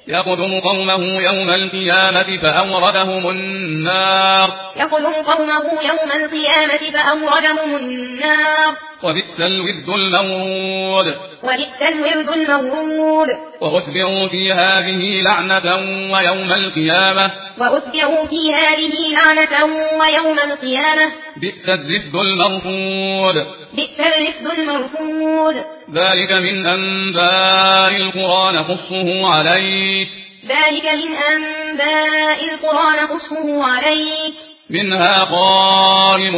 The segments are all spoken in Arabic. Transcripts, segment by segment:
يقدم قومه يوم القيامة فأوردهم النار وبئس الورد المورود وأتبعوا في هذه لعنة ويوم القيامة بئس الرفد المرفود ذلك من أنباء القرى نقصه عليك منها قائم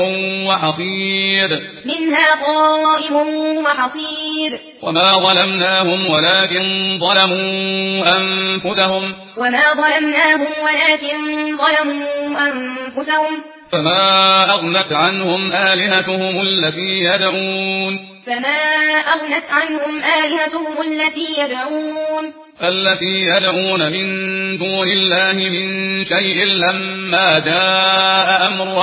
وحصيد وما ظلمناهم ولكن ظلموا أنفسهم فما أغنت عنهم آلهتهم التي يدعون من دون الله من شيء لما جاء أمر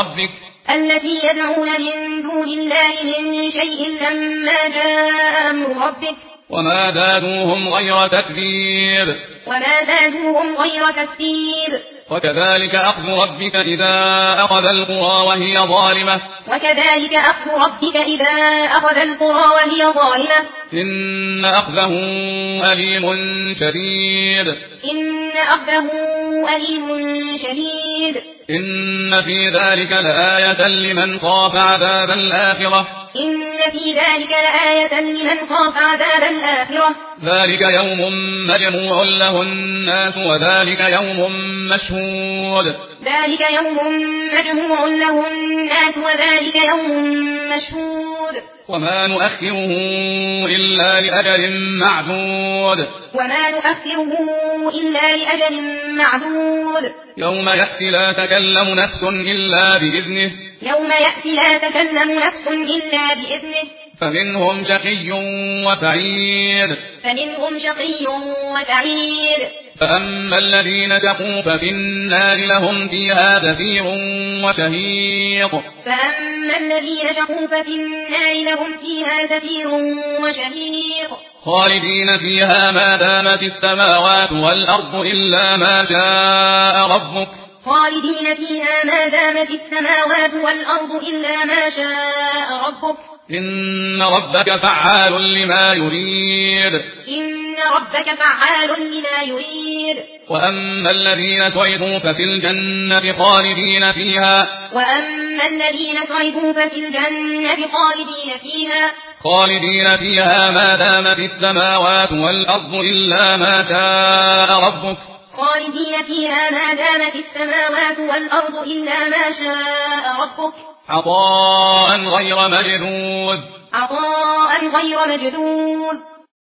ربك وما زادوهم غير تتبيب وكذلك أخذ ربك إذا أخذ القرى وهي ظالمة إن أخذه أليم شديد إن في ذلك لآية لمن خاف عذاب الآخرة ذلك يوم مجموع له الناس وذلك يوم مشهود وما نؤخره إلا لأجل معدود يوم يأتي لا تكلم نفس إلا بإذنه فمنهم شقي وسعيد فأما الذين شقوا ففي النار لهم فيها زفير وشهيق خالدين فيها ما دامت السماوات والأرض إلا ما شاء ربك إن ربك فعال لما يريد وأما الذين سعدوا ففي الجنة خالدين فيها ما دامت السماوات والأرض إلا ما شاء ربك عطاء غير مجدود